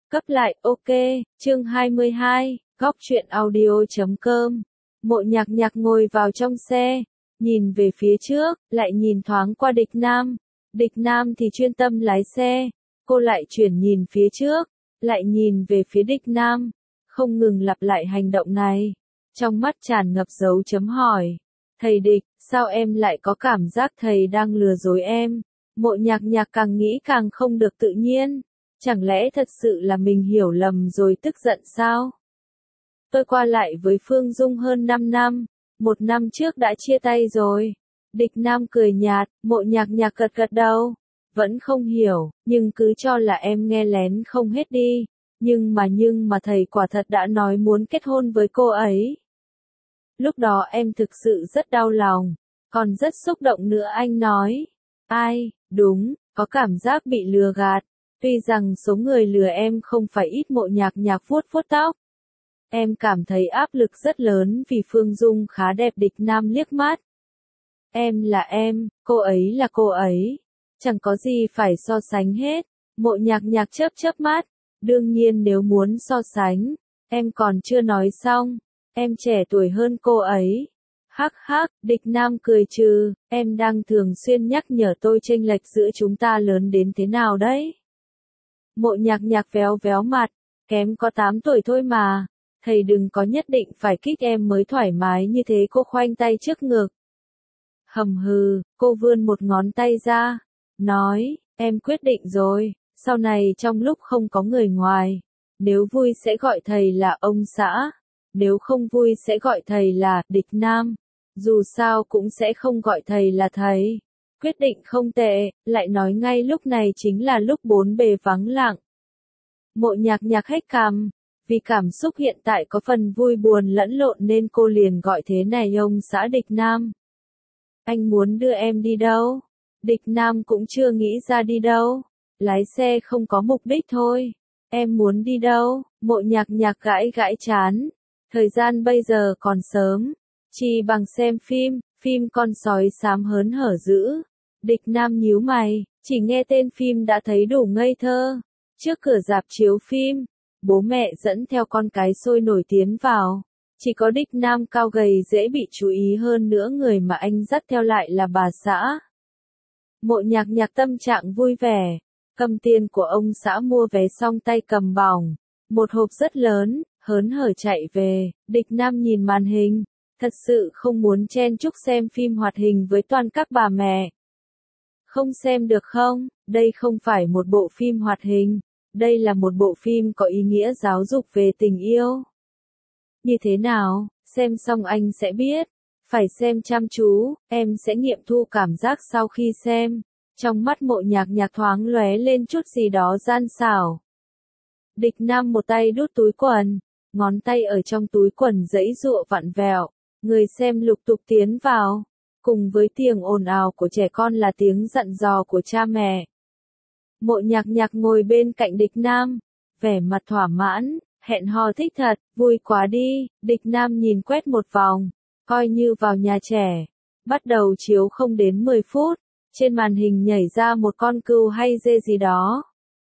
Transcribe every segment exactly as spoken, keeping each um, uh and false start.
Cấp lại, ok, chương hai mươi hai, góc truyện audio chấm com. Mộ Nhạc Nhạc ngồi vào trong xe, nhìn về phía trước, lại nhìn thoáng qua Địch Nam. Địch Nam thì chuyên tâm lái xe, cô lại chuyển nhìn phía trước, lại nhìn về phía Địch Nam, không ngừng lặp lại hành động này. Trong mắt tràn ngập dấu chấm hỏi. Thầy Địch, sao em lại có cảm giác thầy đang lừa dối em? Mộ Nhạc Nhạc càng nghĩ càng không được tự nhiên. Chẳng lẽ thật sự là mình hiểu lầm rồi tức giận sao? Tôi qua lại với Phương Dung hơn năm năm, một năm trước đã chia tay rồi. Địch Nam cười nhạt, Mộ Nhạc Nhạc gật gật đầu. Vẫn không hiểu, nhưng cứ cho là em nghe lén không hết đi. Nhưng mà nhưng mà thầy quả thật đã nói muốn kết hôn với cô ấy. Lúc đó em thực sự rất đau lòng, còn rất xúc động nữa anh nói. Ai, đúng, có cảm giác bị lừa gạt. Tuy rằng số người lừa em không phải ít. Mộ Nhạc Nhạc vuốt vuốt tóc. Em cảm thấy áp lực rất lớn vì Phương Dung khá đẹp. Địch Nam liếc mắt. Em là em, cô ấy là cô ấy. Chẳng có gì phải so sánh hết. Mộ Nhạc Nhạc chớp chớp mắt. Đương nhiên nếu muốn so sánh, em còn chưa nói xong. Em trẻ tuổi hơn cô ấy. Hắc hắc, Địch Nam cười trừ, em đang thường xuyên nhắc nhở tôi chênh lệch giữa chúng ta lớn đến thế nào đấy. Mộ Nhạc Nhạc véo véo mặt, kém có tám tuổi thôi mà, thầy đừng có nhất định phải kích em mới thoải mái như thế. Cô khoanh tay trước ngực. Hầm hừ, cô vươn một ngón tay ra, nói, em quyết định rồi, sau này trong lúc không có người ngoài, nếu vui sẽ gọi thầy là ông xã, nếu không vui sẽ gọi thầy là Địch Nam, dù sao cũng sẽ không gọi thầy là thầy. Quyết định không tệ, lại nói ngay lúc này chính là lúc bốn bề vắng lặng. Mộ Nhạc Nhạc hét cằm, vì cảm xúc hiện tại có phần vui buồn lẫn lộn nên cô liền gọi thế này ông xã Địch Nam. Anh muốn đưa em đi đâu? Địch Nam cũng chưa nghĩ ra đi đâu. Lái xe không có mục đích thôi. Em muốn đi đâu? Mộ Nhạc Nhạc gãi gãi chán. Thời gian bây giờ còn sớm. Chỉ bằng xem phim, phim con sói xám hớn hở dữ. Địch Nam nhíu mày, chỉ nghe tên phim đã thấy đủ ngây thơ. Trước cửa rạp chiếu phim, bố mẹ dẫn theo con cái sôi nổi tiến vào. Chỉ có Địch Nam cao gầy dễ bị chú ý hơn nữa, người mà anh dắt theo lại là bà xã. Mộ Nhạc Nhạc tâm trạng vui vẻ, cầm tiền của ông xã mua vé xong tay cầm bỏng, một hộp rất lớn, hớn hở chạy về. Địch Nam nhìn màn hình, thật sự không muốn chen chúc xem phim hoạt hình với toàn các bà mẹ. Không xem được không, đây không phải một bộ phim hoạt hình, đây là một bộ phim có ý nghĩa giáo dục về tình yêu. Như thế nào, xem xong anh sẽ biết, phải xem chăm chú, em sẽ nghiệm thu cảm giác sau khi xem. Trong mắt Mộ Nhạc Nhạc thoáng lóe lên chút gì đó gian xảo. Địch Nam một tay đút túi quần, ngón tay ở trong túi quần giãy giụa vặn vẹo, người xem lục tục tiến vào, cùng với tiếng ồn ào của trẻ con là tiếng dặn dò của cha mẹ. Mộ Nhạc Nhạc ngồi bên cạnh Địch Nam, vẻ mặt thỏa mãn, hẹn hò thích thật, vui quá đi. Địch Nam nhìn quét một vòng, coi như vào nhà trẻ. Bắt đầu chiếu không đến mười phút, trên màn hình nhảy ra một con cừu hay dê gì đó.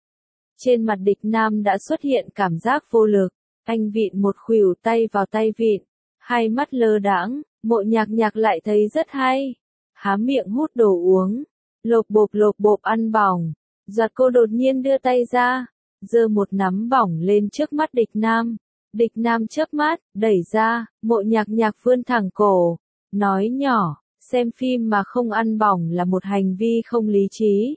Trên mặt Địch Nam đã xuất hiện cảm giác vô lực, anh vịn một khuỷu tay vào tay vịn, hai mắt lơ đãng. Mộ Nhạc Nhạc lại thấy rất hay, há miệng hút đồ uống, lộp bộp lộp bộp ăn bỏng. Giọt cô đột nhiên đưa tay ra, giơ một nắm bỏng lên trước mắt Địch Nam. Địch Nam chớp mắt, đẩy ra. Mộ Nhạc Nhạc vươn thẳng cổ, nói nhỏ, xem phim mà không ăn bỏng là một hành vi không lý trí.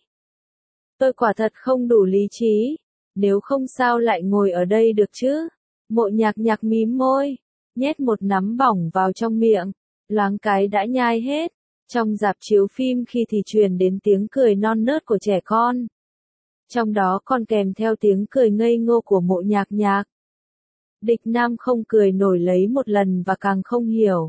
Tôi quả thật không đủ lý trí, nếu không sao lại ngồi ở đây được chứ. Mộ Nhạc Nhạc mím môi, nhét một nắm bỏng vào trong miệng, loáng cái đã nhai hết. Trong rạp chiếu phim khi thì truyền đến tiếng cười non nớt của trẻ con. Trong đó còn kèm theo tiếng cười ngây ngô của Mộ Nhạc Nhạc. Địch Nam không cười nổi lấy một lần và càng không hiểu.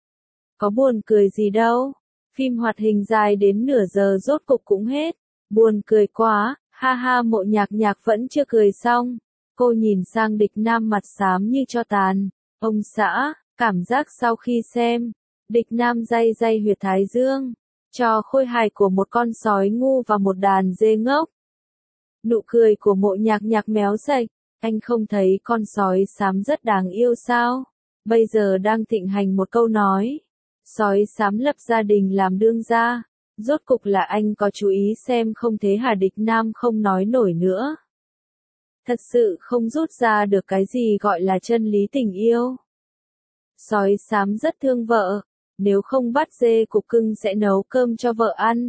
Có buồn cười gì đâu, phim hoạt hình dài đến nửa giờ rốt cục cũng hết. Buồn cười quá, ha ha. Mộ Nhạc Nhạc vẫn chưa cười xong. Cô nhìn sang Địch Nam mặt xám như tro tàn. Ông xã, cảm giác sau khi xem. Địch Nam day day huyệt thái dương, cho khôi hài của một con sói ngu và một đàn dê ngốc. Nụ cười của Mộ Nhạc Nhạc méo sạch, Anh không thấy con sói xám rất đáng yêu sao? Bây giờ đang thịnh hành một câu nói. Sói xám lập gia đình làm đương gia. Rốt cục là anh có chú ý xem không thế hả? Địch Nam không nói nổi nữa. Thật sự không rút ra được cái gì gọi là chân lý tình yêu. Sói xám rất thương vợ. Nếu không bắt dê cục cưng sẽ nấu cơm cho vợ ăn.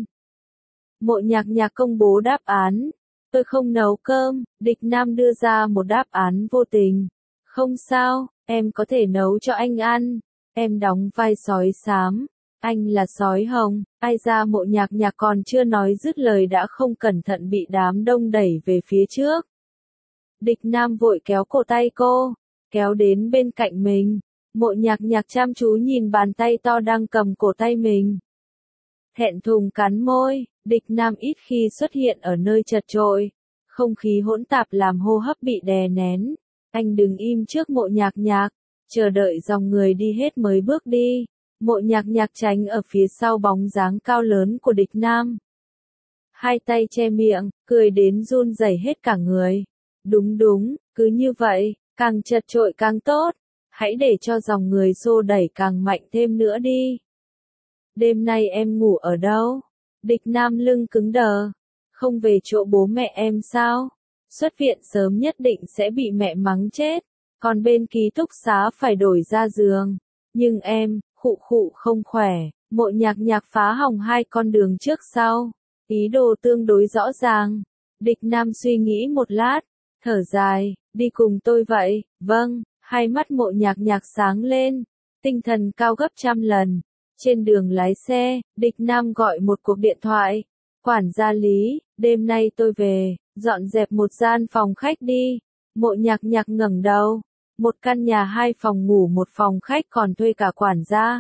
Mộ Nhạc Nhạc công bố đáp án. Tôi không nấu cơm. Địch Nam đưa ra một đáp án vô tình. Không sao, em có thể nấu cho anh ăn. Em đóng vai sói xám. Anh là sói hồng. Ai ra? Mộ Nhạc Nhạc còn chưa nói dứt lời đã không cẩn thận bị đám đông đẩy về phía trước. Địch Nam vội kéo cổ tay cô, kéo đến bên cạnh mình. Mộ Nhạc Nhạc chăm chú nhìn bàn tay to đang cầm cổ tay mình. Thẹn thùng cắn môi. Địch Nam ít khi xuất hiện ở nơi chật chội. Không khí hỗn tạp làm hô hấp bị đè nén. Anh đứng im trước Mộ Nhạc Nhạc, chờ đợi dòng người đi hết mới bước đi. Mộ Nhạc Nhạc tránh ở phía sau bóng dáng cao lớn của Địch Nam. Hai tay che miệng, cười đến run rẩy hết cả người. Đúng đúng, cứ như vậy, càng chật chội càng tốt. Hãy để cho dòng người xô đẩy càng mạnh thêm nữa đi. Đêm nay em ngủ ở đâu? Địch Nam lưng cứng đờ. Không về chỗ bố mẹ em sao? Xuất viện sớm nhất định sẽ bị mẹ mắng chết. Còn bên ký túc xá phải đổi ra giường. Nhưng em, khụ khụ không khỏe. Mộ Nhạc Nhạc phá hỏng hai con đường trước sau. Ý đồ tương đối rõ ràng. Địch Nam suy nghĩ một lát. Thở dài, đi cùng tôi vậy. Vâng, hai mắt Mộ Nhạc Nhạc sáng lên. Tinh thần cao gấp trăm lần. Trên đường lái xe, Địch Nam gọi một cuộc điện thoại. Quản gia Lý, đêm nay tôi về, dọn dẹp một gian phòng khách đi. Mộ Nhạc Nhạc ngẩng đầu. Một căn nhà hai phòng ngủ một phòng khách còn thuê cả quản gia.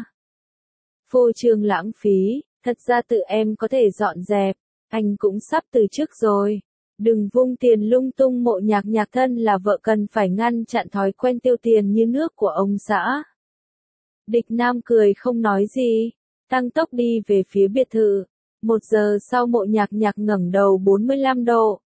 Phô trương lãng phí, thật ra tự em có thể dọn dẹp. Anh cũng sắp từ chức rồi. Đừng vung tiền lung tung. Mộ Nhạc Nhạc thân là vợ cần phải ngăn chặn thói quen tiêu tiền như nước của ông xã. Địch Nam cười không nói gì, tăng tốc đi về phía biệt thự. Một giờ sau Mộ Nhạc Nhạc ngẩng đầu bốn mươi lăm độ.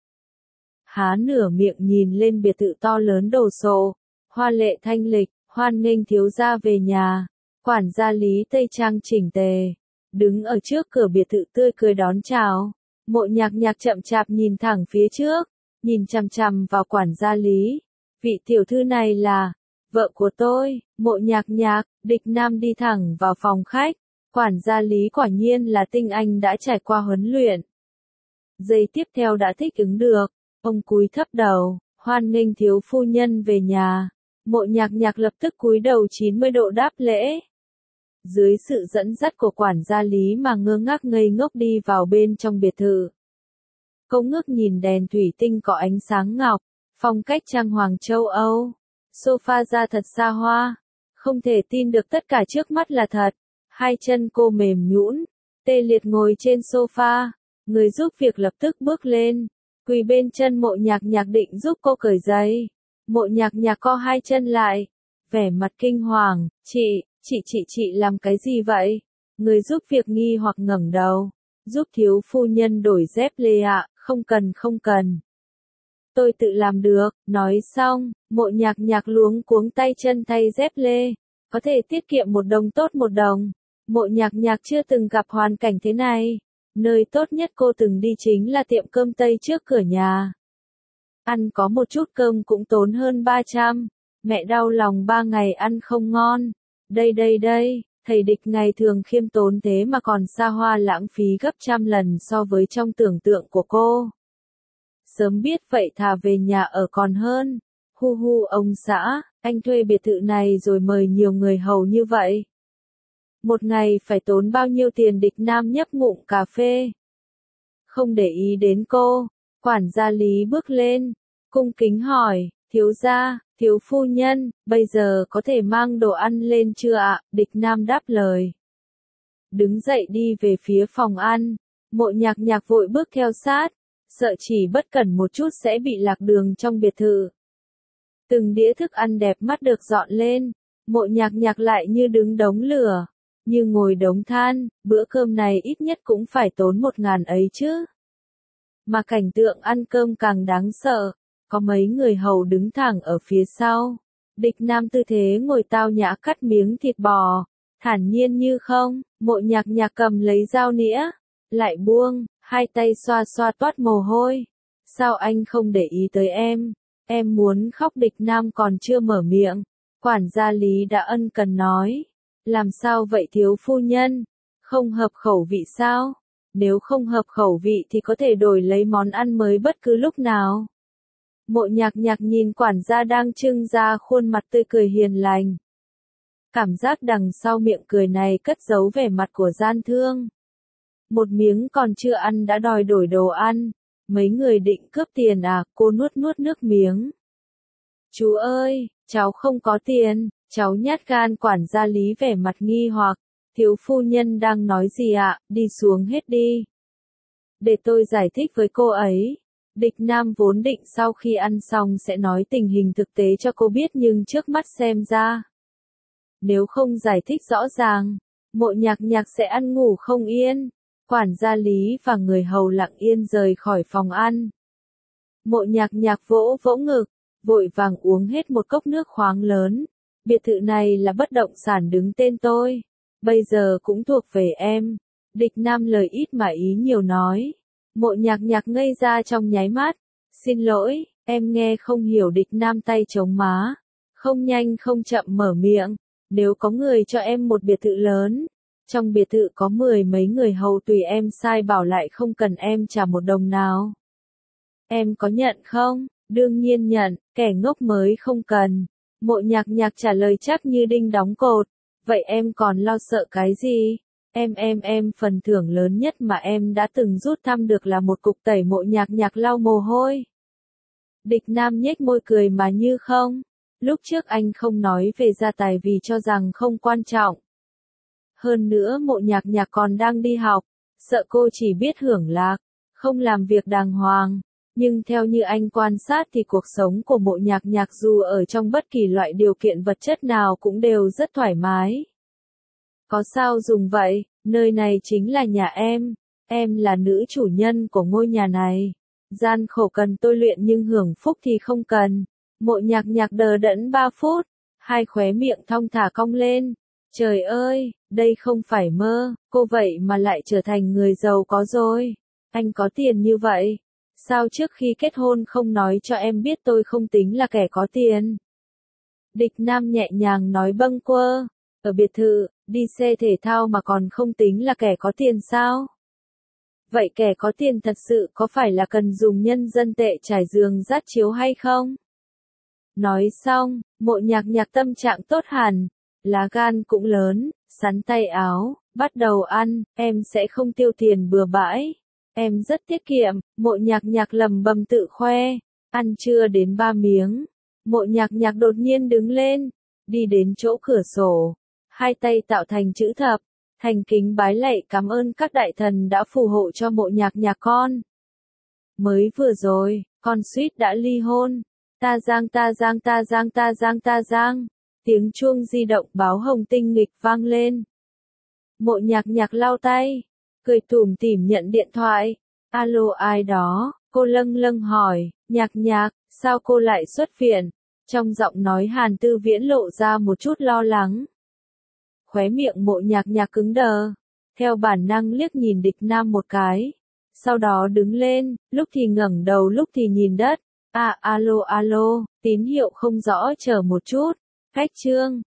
Há nửa miệng nhìn lên biệt thự to lớn đồ sộ, hoa lệ thanh lịch, hoan nghênh thiếu gia về nhà. Quản gia Lý tây trang chỉnh tề, đứng ở trước cửa biệt thự tươi cười đón chào. Mộ Nhạc Nhạc chậm chạp nhìn thẳng phía trước, nhìn chằm chằm vào quản gia Lý. Vị tiểu thư này là vợ của tôi. Mộ Nhạc Nhạc. Địch Nam đi thẳng vào phòng khách. Quản gia Lý quả nhiên là tinh anh đã trải qua huấn luyện. Giây tiếp theo đã thích ứng được. Ông cúi thấp đầu, hoan nghênh thiếu phu nhân về nhà. Mộ Nhạc Nhạc lập tức cúi đầu chín mươi độ đáp lễ. Dưới sự dẫn dắt của quản gia Lý mà ngơ ngác ngây ngốc đi vào bên trong biệt thự. Cô ngước nhìn đèn thủy tinh có ánh sáng ngọc, phong cách trang hoàng châu Âu. Sofa da thật xa hoa. Không thể tin được tất cả trước mắt là thật. Hai chân cô mềm nhũn, tê liệt ngồi trên sofa. Người giúp việc lập tức bước lên, quỳ bên chân Mộ Nhạc Nhạc định giúp cô cởi giày. Mộ Nhạc Nhạc co hai chân lại, vẻ mặt kinh hoàng. Chị, chị chị chị làm cái gì vậy? Người giúp việc nghi hoặc ngẩng đầu. Giúp thiếu phu nhân đổi dép lê ạ. Không cần không cần. Tôi tự làm được. Nói xong, Mộ Nhạc Nhạc luống cuống tay chân thay dép lê. Có thể tiết kiệm một đồng tốt một đồng. Mộ Nhạc Nhạc chưa từng gặp hoàn cảnh thế này. Nơi tốt nhất cô từng đi chính là tiệm cơm Tây trước cửa nhà. Ăn có một chút cơm cũng tốn hơn ba trăm. Mẹ đau lòng ba ngày ăn không ngon. Đây đây đây, thầy Địch ngày thường khiêm tốn thế mà còn xa hoa lãng phí gấp trăm lần so với trong tưởng tượng của cô. Sớm biết vậy thà về nhà ở còn hơn. Hu hu ông xã, anh thuê biệt thự này rồi mời nhiều người hầu như vậy. Một ngày phải tốn bao nhiêu tiền? Địch Nam nhấp ngụm cà phê. Không để ý đến cô, quản gia Lý bước lên, cung kính hỏi, thiếu gia, thiếu phu nhân, bây giờ có thể mang đồ ăn lên chưa ạ? Địch Nam đáp lời. Đứng dậy đi về phía phòng ăn. Mộ Nhạc Nhạc vội bước theo sát, sợ chỉ bất cẩn một chút sẽ bị lạc đường trong biệt thự. Từng đĩa thức ăn đẹp mắt được dọn lên, Mộ Nhạc Nhạc lại như đứng đống lửa, như ngồi đống than. Bữa cơm này ít nhất cũng phải tốn một ngàn ấy chứ. Mà cảnh tượng ăn cơm càng đáng sợ. có mấy người hầu đứng thẳng ở phía sau. Địch Nam tư thế ngồi tao nhã cắt miếng thịt bò, thản nhiên như không. Mộ Nhạc Nhạc cầm lấy dao nĩa, lại buông, hai tay xoa xoa toát mồ hôi. Sao anh không để ý tới em? Em muốn khóc. Địch Nam còn chưa mở miệng, quản gia Lý đã ân cần nói. Làm sao vậy thiếu phu nhân? Không hợp khẩu vị sao? Nếu không hợp khẩu vị thì có thể đổi lấy món ăn mới bất cứ lúc nào. Mộ Nhạc Nhạc nhìn quản gia đang trưng ra khuôn mặt tươi cười hiền lành. Cảm giác đằng sau miệng cười này cất giấu vẻ mặt của gian thương. Một miếng còn chưa ăn đã đòi đổi đồ ăn. Mấy người định cướp tiền à? Cô nuốt nuốt nước miếng. Chú ơi, cháu không có tiền. Cháu nhát gan. Quản gia Lý vẻ mặt nghi hoặc. Thiếu phu nhân đang nói gì ạ? Đi xuống hết đi. Để tôi giải thích với cô ấy. Địch Nam vốn định sau khi ăn xong sẽ nói tình hình thực tế cho cô biết, nhưng trước mắt xem ra, nếu không giải thích rõ ràng, Mộ Nhạc Nhạc sẽ ăn ngủ không yên. Quản gia Lý và người hầu lặng yên rời khỏi phòng ăn. Mộ Nhạc Nhạc vỗ vỗ ngực, vội vàng uống hết một cốc nước khoáng lớn. Biệt thự này là bất động sản đứng tên tôi, bây giờ cũng thuộc về em. Địch Nam lời ít mà ý nhiều nói. Mộ Nhạc Nhạc ngây ra trong nháy mắt. Xin lỗi, em nghe không hiểu. Địch Nam tay chống má, không nhanh không chậm mở miệng. Nếu có người cho em một biệt thự lớn, trong biệt thự có mười mấy người hầu tùy em sai bảo lại không cần em trả một đồng nào, em có nhận không? Đương nhiên nhận, kẻ ngốc mới không cần. Mộ Nhạc Nhạc trả lời chắc như đinh đóng cột. Vậy em còn lo sợ cái gì? Em em em phần thưởng lớn nhất mà em đã từng rút thăm được là một cục tẩy. Mộ Nhạc Nhạc lau mồ hôi. Địch Nam nhếch môi cười mà như không. Lúc trước anh không nói về gia tài vì cho rằng không quan trọng. Hơn nữa Mộ Nhạc Nhạc còn đang đi học, sợ cô chỉ biết hưởng lạc, không làm việc đàng hoàng. Nhưng theo như anh quan sát thì cuộc sống của Mộ Nhạc Nhạc dù ở trong bất kỳ loại điều kiện vật chất nào cũng đều rất thoải mái. Có sao dùng vậy, nơi này chính là nhà em, em là nữ chủ nhân của ngôi nhà này. Gian khổ cần tôi luyện nhưng hưởng phúc thì không cần. Mộ Nhạc Nhạc đờ đẫn ba phút, hai khóe miệng thong thả cong lên. Trời ơi, đây không phải mơ, cô vậy mà lại trở thành người giàu có rồi. Anh có tiền như vậy, sao trước khi kết hôn không nói cho em biết tôi không tính là kẻ có tiền? Địch Nam nhẹ nhàng nói bâng quơ. Ở biệt thự, đi xe thể thao mà còn không tính là kẻ có tiền sao? Vậy kẻ có tiền thật sự có phải là cần dùng nhân dân tệ trải giường dát chiếu hay không? Nói xong, Mộ Nhạc Nhạc tâm trạng tốt hẳn, lá gan cũng lớn, sắn tay áo, bắt đầu ăn. Em sẽ không tiêu tiền bừa bãi, em rất tiết kiệm. Mộ Nhạc Nhạc lầm bầm tự khoe. Ăn chưa đến ba miếng, Mộ Nhạc Nhạc đột nhiên đứng lên, đi đến chỗ cửa sổ, hai tay tạo thành chữ thập, thành kính bái lạy cảm ơn các đại thần đã phù hộ cho Mộ Nhạc Nhạc con. Mới vừa rồi, con suýt đã ly hôn. Ta giang ta giang ta giang ta giang ta giang. Tiếng chuông di động báo hồng tinh nghịch vang lên. Mộ Nhạc Nhạc lau tay, cười tủm tỉm nhận điện thoại. Alo, ai đó? Cô lâng lâng hỏi. Nhạc Nhạc, sao cô lại xuất viện? Trong giọng nói Hàn Tư Viễn lộ ra một chút lo lắng. Khóe miệng Mộ Nhạc Nhạc cứng đờ, theo bản năng liếc nhìn Địch Nam một cái, sau đó đứng lên, lúc thì ngẩng đầu lúc thì nhìn đất. À, alo alo, tín hiệu không rõ, chờ một chút. Khách Trương,